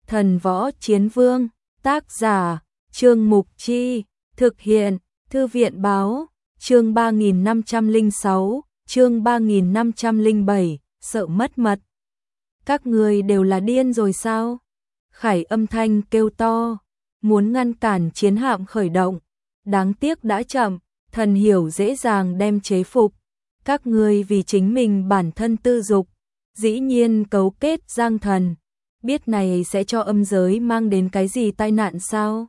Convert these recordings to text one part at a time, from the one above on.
Thần Võ Chiến Vương, tác giả, Trương Mục Chi, thực hiện, Thư viện báo, chương 3506, chương 3507, sợ mất mật. Các người đều là điên rồi sao? Khải âm thanh kêu to, muốn ngăn cản chiến hạm khởi động. Đáng tiếc đã chậm, Thần Hiểu dễ dàng đem chế phục. Các ngươi vì chính mình bản thân tư dục, dĩ nhiên cấu kết Giang Thần. Biết này sẽ cho âm giới mang đến cái gì tai nạn sao?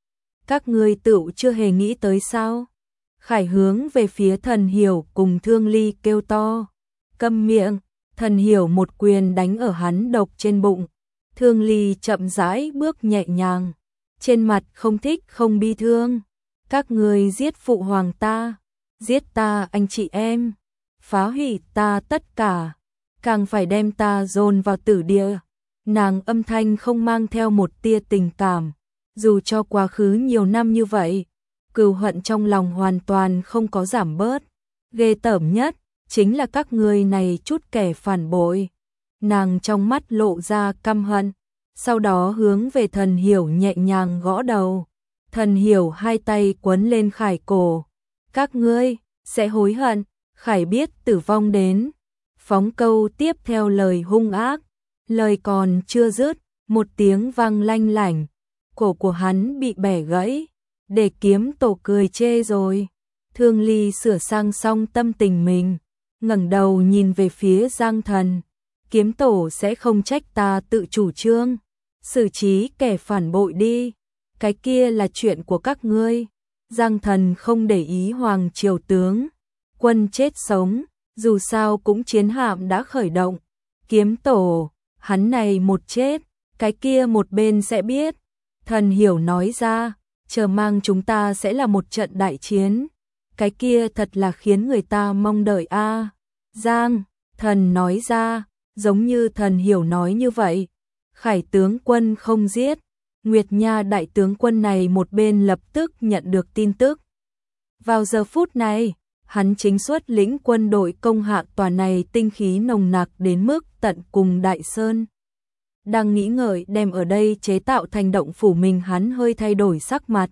Các ngươi tựu chưa hề nghĩ tới sao? Khải hướng về phía Thần Hiểu cùng Thương Ly kêu to. Câm miệng, Thần Hiểu một quyền đánh ở hắn độc trên bụng. Thương Ly chậm rãi bước nhẹ nhàng, trên mặt không thích không bi thương. Các ngươi giết phụ hoàng ta, giết ta anh chị em, phá hủy ta tất cả, càng phải đem ta dồn vào tử địa. Nàng âm thanh không mang theo một tia tình cảm, dù cho quá khứ nhiều năm như vậy, cừu hận trong lòng hoàn toàn không có giảm bớt. Ghê tởm nhất chính là các ngươi này chút kẻ phản bội. Nàng trong mắt lộ ra căm hận, sau đó hướng về Thần Hiểu nhẹ nhàng gõ đầu. Thần Hiểu hai tay quấn lên Khải cổ. Các ngươi sẽ hối hận, Khải biết tử vong đến. Phóng câu tiếp theo lời hung ác, lời còn chưa dứt, một tiếng vang lanh lảnh, cổ của hắn bị bẻ gãy. Để Kiếm Tổ cười chê rồi. Thương Ly sửa sang xong tâm tình mình, ngẩng đầu nhìn về phía Giang Thần. Kiếm Tổ sẽ không trách ta tự chủ trương xử trí kẻ phản bội đi, cái kia là chuyện của các ngươi. Giang Thần không để ý hoàng triều tướng quân chết sống, dù sao cũng chiến hạm đã khởi động. Kiếm Tổ, hắn này một chết, cái kia một bên sẽ biết. Thần Hiểu nói ra, chờ mang chúng ta sẽ là một trận đại chiến, cái kia thật là khiến người ta mong đợi a. Giang Thần nói ra, giống như Thần Hiểu nói như vậy. Khải tướng quân không giết, Nguyệt Nha đại tướng quân này một bên lập tức nhận được tin tức. Vào giờ phút này, hắn chính xuất lĩnh quân đội công hạ tòa này tinh khí nồng nặc đến mức tận cùng Đại Sơn. Đang nghĩ ngợi đem ở đây chế tạo thành động phủ mình, hắn hơi thay đổi sắc mặt.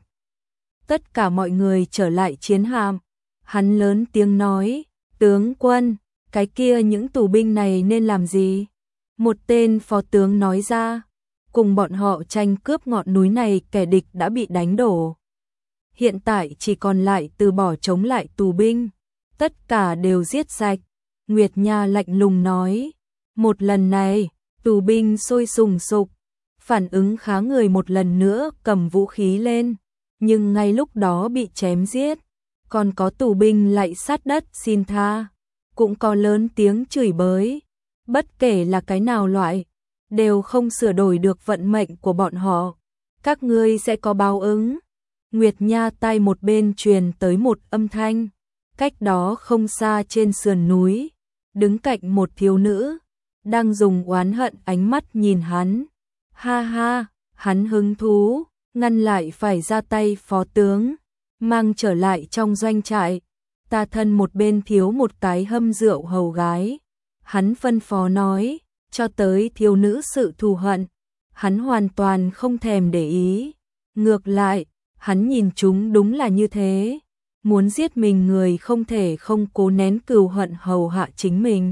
Tất cả mọi người trở lại chiến hạm. Hắn lớn tiếng nói, tướng quân, cái kia những tù binh này nên làm gì? Một tên phó tướng nói ra, cùng bọn họ tranh cướp ngọn núi này kẻ địch đã bị đánh đổ. Hiện tại chỉ còn lại từ bỏ chống lại tù binh, tất cả đều giết sạch. Nguyệt Nha lạnh lùng nói, một lần này, tù binh sôi sùng sục, phản ứng khá người một lần nữa cầm vũ khí lên, nhưng ngay lúc đó bị chém giết. Còn có tù binh lại sát đất xin tha, cũng có lớn tiếng chửi bới. Bất kể là cái nào loại, đều không sửa đổi được vận mệnh của bọn họ. Các ngươi sẽ có báo ứng. Nguyệt Nha tay một bên truyền tới một âm thanh. Cách đó không xa trên sườn núi, đứng cạnh một thiếu nữ, đang dùng oán hận ánh mắt nhìn hắn. Ha ha, hắn hứng thú, ngăn lại phải ra tay phó tướng, mang trở lại trong doanh trại. Ta thân một bên thiếu một cái hâm rượu hầu gái. Hắn phân phó nói, cho tới thiếu nữ sự thù hận, hắn hoàn toàn không thèm để ý. Ngược lại, hắn nhìn chúng đúng là như thế. Muốn giết mình người không thể không cố nén cừu hận hầu hạ chính mình.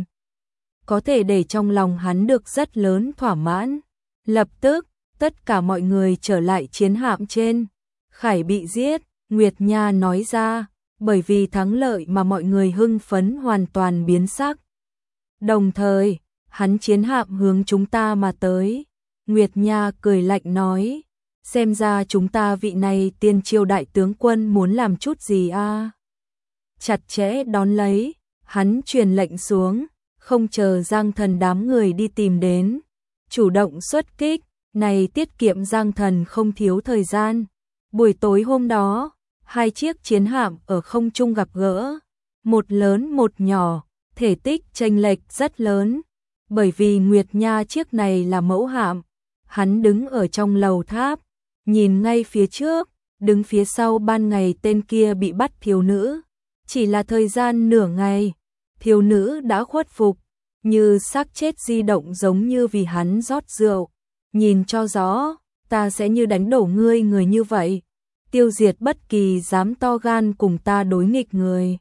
Có thể để trong lòng hắn được rất lớn thỏa mãn. Lập tức, tất cả mọi người trở lại chiến hạm trên. Khải bị giết, Nguyệt Nha nói ra, bởi vì thắng lợi mà mọi người hưng phấn hoàn toàn biến sắc. Đồng thời, hắn chiến hạm hướng chúng ta mà tới. Nguyệt Nha cười lạnh nói, xem ra chúng ta vị này tiên triều đại tướng quân muốn làm chút gì a? Chặt chẽ đón lấy, hắn truyền lệnh xuống, không chờ Giang Thần đám người đi tìm đến, chủ động xuất kích, này tiết kiệm Giang Thần không thiếu thời gian. Buổi tối hôm đó, hai chiếc chiến hạm ở không trung gặp gỡ, một lớn một nhỏ, thể tích chênh lệch rất lớn, bởi vì Nguyệt Nha chiếc này là mẫu hạm. Hắn đứng ở trong lầu tháp, nhìn ngay phía trước, đứng phía sau ban ngày tên kia bị bắt thiếu nữ. Chỉ là thời gian nửa ngày, thiếu nữ đã khuất phục, như xác chết di động giống như vì hắn rót rượu. nhìn cho rõ, ta sẽ như đánh đổ ngươi người như vậy, tiêu diệt bất kỳ dám to gan cùng ta đối nghịch người.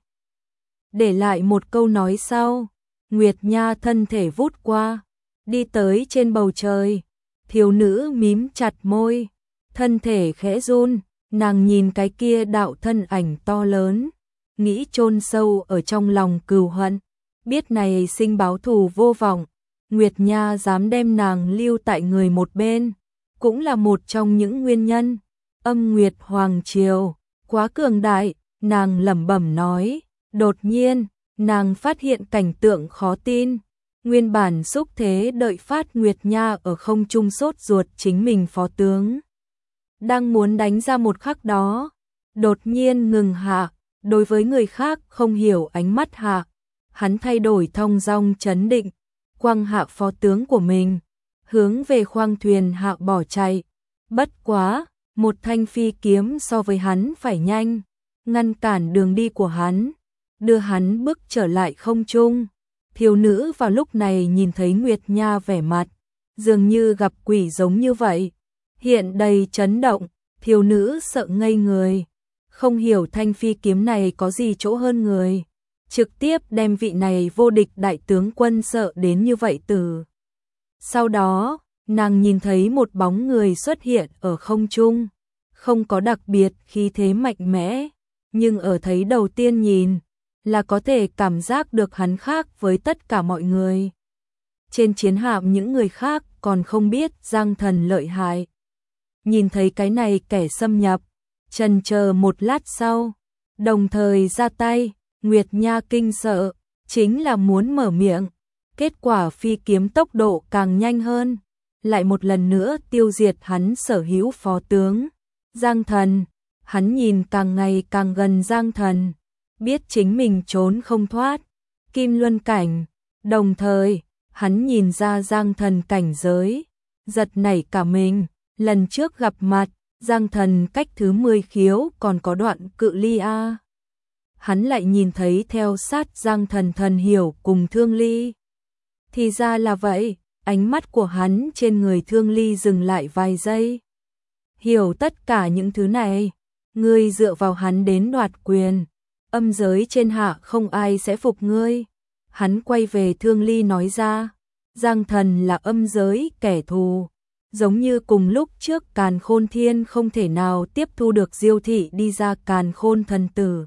Để lại một câu nói sau, Nguyệt Nha thân thể vút qua, đi tới trên bầu trời, thiếu nữ mím chặt môi, thân thể khẽ run, nàng nhìn cái kia đạo thân ảnh to lớn, nghĩ chôn sâu ở trong lòng cừu hận, biết này sinh báo thù vô vọng, Nguyệt Nha dám đem nàng lưu tại người một bên, cũng là một trong những nguyên nhân. Âm Nguyệt Hoàng Triều, quá cường đại, nàng lẩm bẩm nói, đột nhiên, nàng phát hiện cảnh tượng khó tin. Nguyên bản xúc thế đợi phát Nguyệt Nha ở không trung sốt ruột chính mình phó tướng. Đang muốn đánh ra một khắc đó, đột nhiên ngừng hạ, đối với người khác không hiểu ánh mắt hạ. Hắn thay đổi thong dong trấn định, quăng hạ phó tướng của mình, hướng về khoang thuyền hạ bỏ chạy. Bất quá, một thanh phi kiếm so với hắn phải nhanh, ngăn cản đường đi của hắn, đưa hắn bước trở lại không trung. Thiếu nữ vào lúc này nhìn thấy Nguyệt Nha vẻ mặt, dường như gặp quỷ giống như vậy, hiện đầy chấn động, thiếu nữ sợ ngây người, không hiểu thanh phi kiếm này có gì chỗ hơn người, trực tiếp đem vị này vô địch đại tướng quân sợ đến như vậy từ. Sau đó, nàng nhìn thấy một bóng người xuất hiện ở không trung, không có đặc biệt khí thế mạnh mẽ, nhưng ở thấy đầu tiên nhìn, là có thể cảm giác được hắn khác với tất cả mọi người. Trên chiến hạm những người khác còn không biết Giang Thần lợi hại. Nhìn thấy cái này kẻ xâm nhập, chần chờ một lát sau, đồng thời ra tay, Nguyệt Nha kinh sợ, chính là muốn mở miệng, kết quả phi kiếm tốc độ càng nhanh hơn, lại một lần nữa tiêu diệt hắn sở hữu phó tướng. Giang Thần, hắn nhìn càng ngày càng gần Giang Thần, biết chính mình trốn không thoát, Kim Luân cảnh, đồng thời, hắn nhìn ra Giang Thần cảnh giới, giật nảy cả mình, lần trước gặp mặt, Giang Thần cách thứ 10 khiếu còn có đoạn cự ly a. Hắn lại nhìn thấy theo sát Giang Thần Thần Hiểu cùng Thương Ly. Thì ra là vậy, ánh mắt của hắn trên người Thương Ly dừng lại vài giây. Hiểu tất cả những thứ này, ngươi dựa vào hắn đến đoạt quyền, âm giới trên hạ không ai sẽ phục ngươi. Hắn quay về Thương Ly nói ra, Giang Thần là âm giới kẻ thù, giống như cùng lúc trước Càn Khôn Thiên không thể nào tiếp thu được Diêu thị đi ra Càn Khôn thần tử.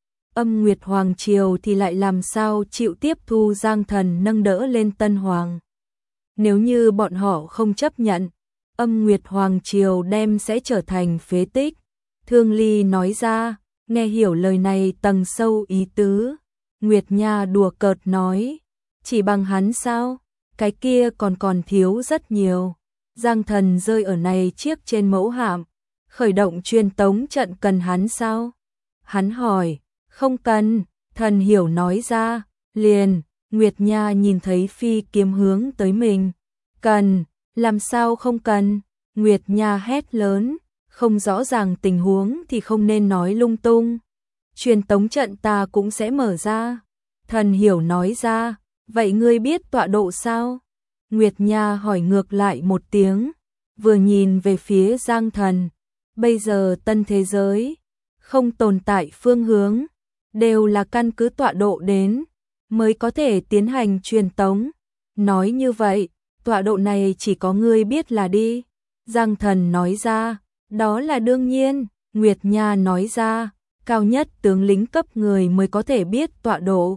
Âm Nguyệt Hoàng Triều thì lại làm sao chịu tiếp thu Giang Thần nâng đỡ lên Tân Hoàng. Nếu như bọn họ không chấp nhận, Âm Nguyệt Hoàng Triều đem sẽ trở thành phế tích. Thương Ly nói ra, nghe hiểu lời này tầng sâu ý tứ. Nguyệt Nha đùa cợt nói, chỉ bằng hắn sao, cái kia còn thiếu rất nhiều. Giang Thần rơi ở này chiếc trên mẫu hạm, khởi động truyền tống trận cần hắn sao? Hắn hỏi, không cần, Thần Hiểu nói ra, liền, Nguyệt Nha nhìn thấy phi kiếm hướng tới mình. Cần, làm sao không cần? Nguyệt Nha hét lớn, không rõ ràng tình huống thì không nên nói lung tung. Truyền tống trận ta cũng sẽ mở ra. Thần Hiểu nói ra, vậy ngươi biết tọa độ sao? Nguyệt Nha hỏi ngược lại một tiếng, vừa nhìn về phía Giang Thần. Bây giờ tân thế giới, không tồn tại phương hướng, đều là căn cứ tọa độ đến, mới có thể tiến hành truyền tống. Nói như vậy, tọa độ này chỉ có ngươi biết là đi. Giang Thần nói ra, đó là đương nhiên. Nguyệt Nha nói ra, cao nhất tướng lĩnh cấp người mới có thể biết tọa độ.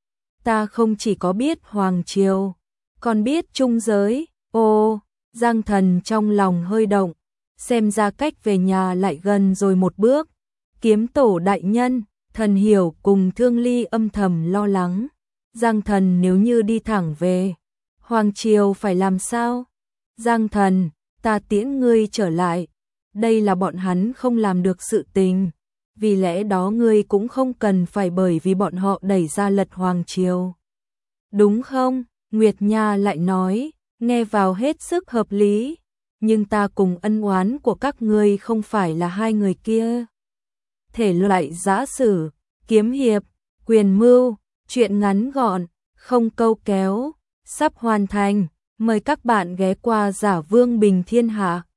Ta không chỉ có biết Hoàng Triều, còn biết Trung giới. Ô, Giang Thần trong lòng hơi động, xem ra cách về nhà lại gần rồi một bước. Kiếm tổ đại nhân, Thần Hiểu cùng Thương Ly âm thầm lo lắng. Giang Thần nếu như đi thẳng về Hoàng Triều phải làm sao? Giang Thần, ta tiễn ngươi trở lại. Đây là bọn hắn không làm được sự tình. Vì lẽ đó ngươi cũng không cần phải bởi vì bọn họ đẩy ra lật Hoàng Triều. Đúng không? Nguyệt Nha lại nói, nghe vào hết sức hợp lý. Nhưng ta cùng ân oán của các ngươi không phải là hai người kia. Thể loại giã sử, kiếm hiệp, quyền mưu, chuyện ngắn gọn, không câu kéo, sắp hoàn thành. Mời các bạn ghé qua Giả Vương Bình Thiên Hạ.